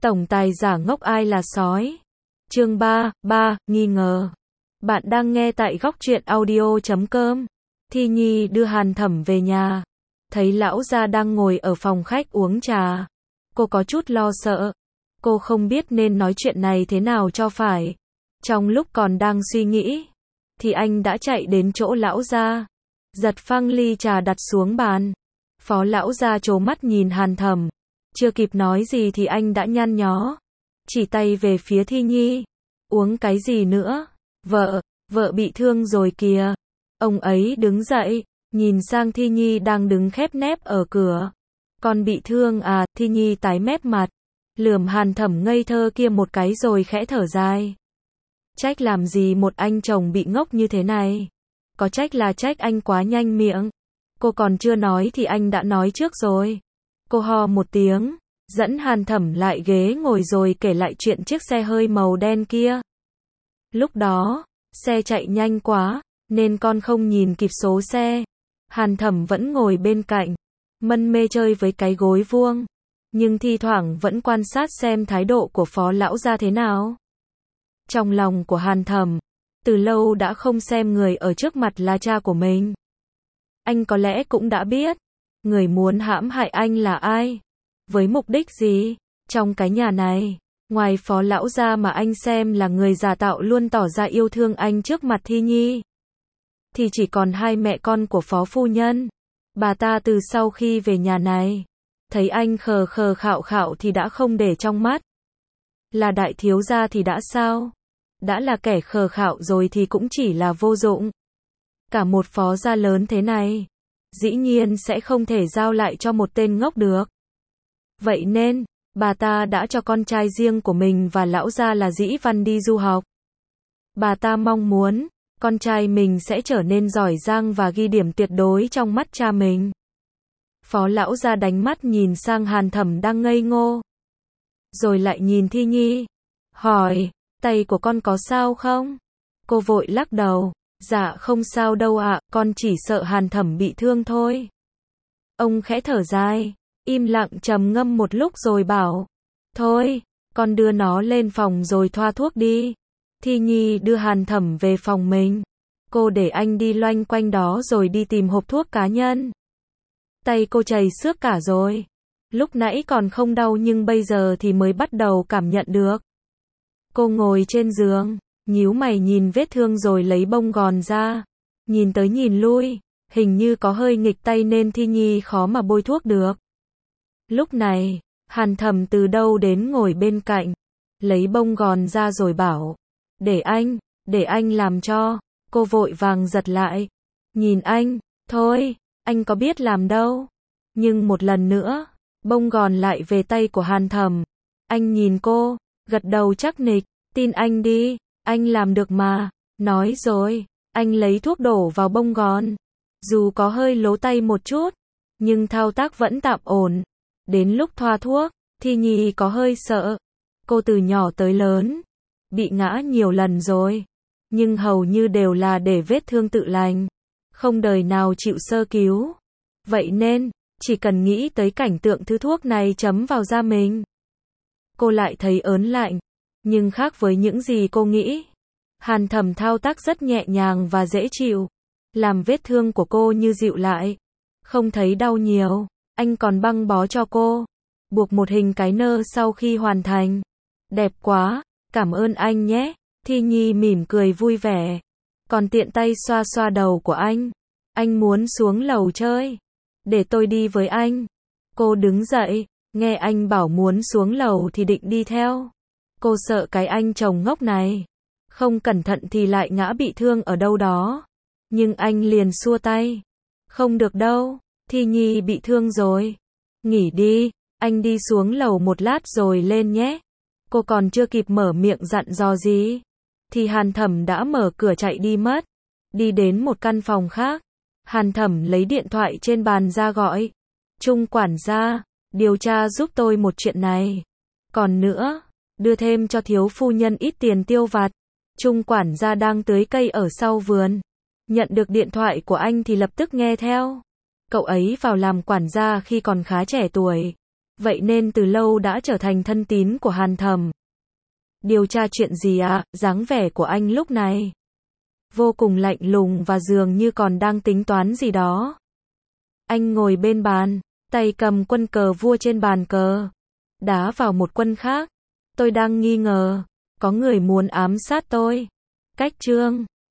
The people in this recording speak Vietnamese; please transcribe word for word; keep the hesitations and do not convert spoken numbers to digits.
Tổng tài giả ngốc ai là sói. Chương ba, ba, nghi ngờ. Bạn đang nghe tại góc truyện audio chấm com. Thi Nhi đưa Hàn Thẩm về nhà. Thấy lão gia đang ngồi ở phòng khách uống trà. Cô có chút lo sợ. Cô không biết nên nói chuyện này thế nào cho phải. Trong lúc còn đang suy nghĩ, thì anh đã chạy đến chỗ lão gia. Giật phăng ly trà đặt xuống bàn. Phó lão gia trố mắt nhìn Hàn Thẩm. Chưa kịp nói gì thì anh đã nhăn nhó. Chỉ tay về phía Thi Nhi. Uống cái gì nữa? Vợ, vợ bị thương rồi kìa. Ông ấy đứng dậy, nhìn sang Thi Nhi đang đứng khép nép ở cửa. Con bị thương à? Thi Nhi tái mét mặt, lườm Hàn Thẩm ngây thơ kia một cái rồi khẽ thở dài. Trách làm gì một anh chồng bị ngốc như thế này. Có trách là trách anh quá nhanh miệng. Cô còn chưa nói thì anh đã nói trước rồi. Cô ho một tiếng, dẫn Hàn Thẩm lại ghế ngồi rồi kể lại chuyện chiếc xe hơi màu đen kia. Lúc đó, xe chạy nhanh quá, nên con không nhìn kịp số xe. Hàn Thẩm vẫn ngồi bên cạnh, mân mê chơi với cái gối vuông, nhưng thi thoảng vẫn quan sát xem thái độ của phó lão gia thế nào. Trong lòng của Hàn Thẩm, từ lâu đã không xem người ở trước mặt là cha của mình. Anh có lẽ cũng đã biết, người muốn hãm hại anh là ai, với mục đích gì. Trong cái nhà này, ngoài phó lão gia mà anh xem là người giả tạo luôn tỏ ra yêu thương anh trước mặt Thi Nhi, thì chỉ còn hai mẹ con của phó phu nhân. Bà ta từ sau khi về nhà này, thấy anh khờ khờ khạo khạo thì đã không để trong mắt. Là đại thiếu gia thì đã sao? Đã là kẻ khờ khạo rồi thì cũng chỉ là vô dụng. Cả một phó gia lớn thế này, dĩ nhiên sẽ không thể giao lại cho một tên ngốc được. Vậy nên, bà ta đã cho con trai riêng của mình và lão gia là Dĩ Văn đi du học. Bà ta mong muốn, con trai mình sẽ trở nên giỏi giang và ghi điểm tuyệt đối trong mắt cha mình. Phó lão gia đánh mắt nhìn sang Hàn Thẩm đang ngây ngô. Rồi lại nhìn Thi Nhi. Hỏi, tay của con có sao không? Cô vội lắc đầu. Dạ không sao đâu ạ, con chỉ sợ Hàn Thẩm bị thương thôi. Ông khẽ thở dài, im lặng trầm ngâm một lúc rồi bảo. Thôi, con đưa nó lên phòng rồi thoa thuốc đi. Thi Nhi đưa Hàn Thẩm về phòng mình. Cô để anh đi loanh quanh đó rồi đi tìm hộp thuốc cá nhân. Tay cô chảy xước cả rồi. Lúc nãy còn không đau nhưng bây giờ thì mới bắt đầu cảm nhận được. Cô ngồi trên giường, nhíu mày nhìn vết thương rồi lấy bông gòn ra. Nhìn tới nhìn lui, hình như có hơi nghịch tay nên Thi Nhi khó mà bôi thuốc được. Lúc này, Hàn Thẩm từ đâu đến ngồi bên cạnh, lấy bông gòn ra rồi bảo. Để anh, để anh làm cho. Cô vội vàng giật lại. Nhìn anh, thôi, anh có biết làm đâu. Nhưng một lần nữa, bông gòn lại về tay của Hàn Thẩm. Anh nhìn cô, gật đầu chắc nịch, tin anh đi, anh làm được mà. Nói rồi, anh lấy thuốc đổ vào bông gòn. Dù có hơi lố tay một chút, nhưng thao tác vẫn tạm ổn. Đến lúc thoa thuốc, Thi Nhi có hơi sợ. Cô từ nhỏ tới lớn, bị ngã nhiều lần rồi, nhưng hầu như đều là để vết thương tự lành, không đời nào chịu sơ cứu. Vậy nên, chỉ cần nghĩ tới cảnh tượng thứ thuốc này chấm vào da mình, cô lại thấy ớn lạnh. Nhưng khác với những gì cô nghĩ, Hàn Thẩm thao tác rất nhẹ nhàng và dễ chịu, làm vết thương của cô như dịu lại, không thấy đau nhiều. Anh còn băng bó cho cô, buộc một hình cái nơ sau khi hoàn thành. Đẹp quá, cảm ơn anh nhé. Thi Nhi mỉm cười vui vẻ, còn tiện tay xoa xoa đầu của anh. Anh muốn xuống lầu chơi, để tôi đi với anh. Cô đứng dậy, nghe anh bảo muốn xuống lầu thì định đi theo. Cô sợ cái anh chồng ngốc này, không cẩn thận thì lại ngã bị thương ở đâu đó. Nhưng anh liền xua tay. Không được đâu, Thi Nhi bị thương rồi. Nghỉ đi, anh đi xuống lầu một lát rồi lên nhé. Cô còn chưa kịp mở miệng dặn dò gì, thì Hàn Thẩm đã mở cửa chạy đi mất. Đi đến một căn phòng khác, Hàn Thẩm lấy điện thoại trên bàn ra gọi. Trung quản gia, điều tra giúp tôi một chuyện này. Còn nữa, đưa thêm cho thiếu phu nhân ít tiền tiêu vặt. Trung quản gia đang tưới cây ở sau vườn. Nhận được điện thoại của anh thì lập tức nghe theo. Cậu ấy vào làm quản gia khi còn khá trẻ tuổi. vậy nên từ lâu đã trở thành thân tín của Hàn Thẩm. Điều tra chuyện gì ạ? À? Dáng vẻ của anh lúc này vô cùng lạnh lùng và dường như còn đang tính toán gì đó. Anh ngồi bên bàn, tay cầm quân cờ vua trên bàn cờ, đá vào một quân khác. Tôi đang nghi ngờ, có người muốn ám sát tôi. Cách chương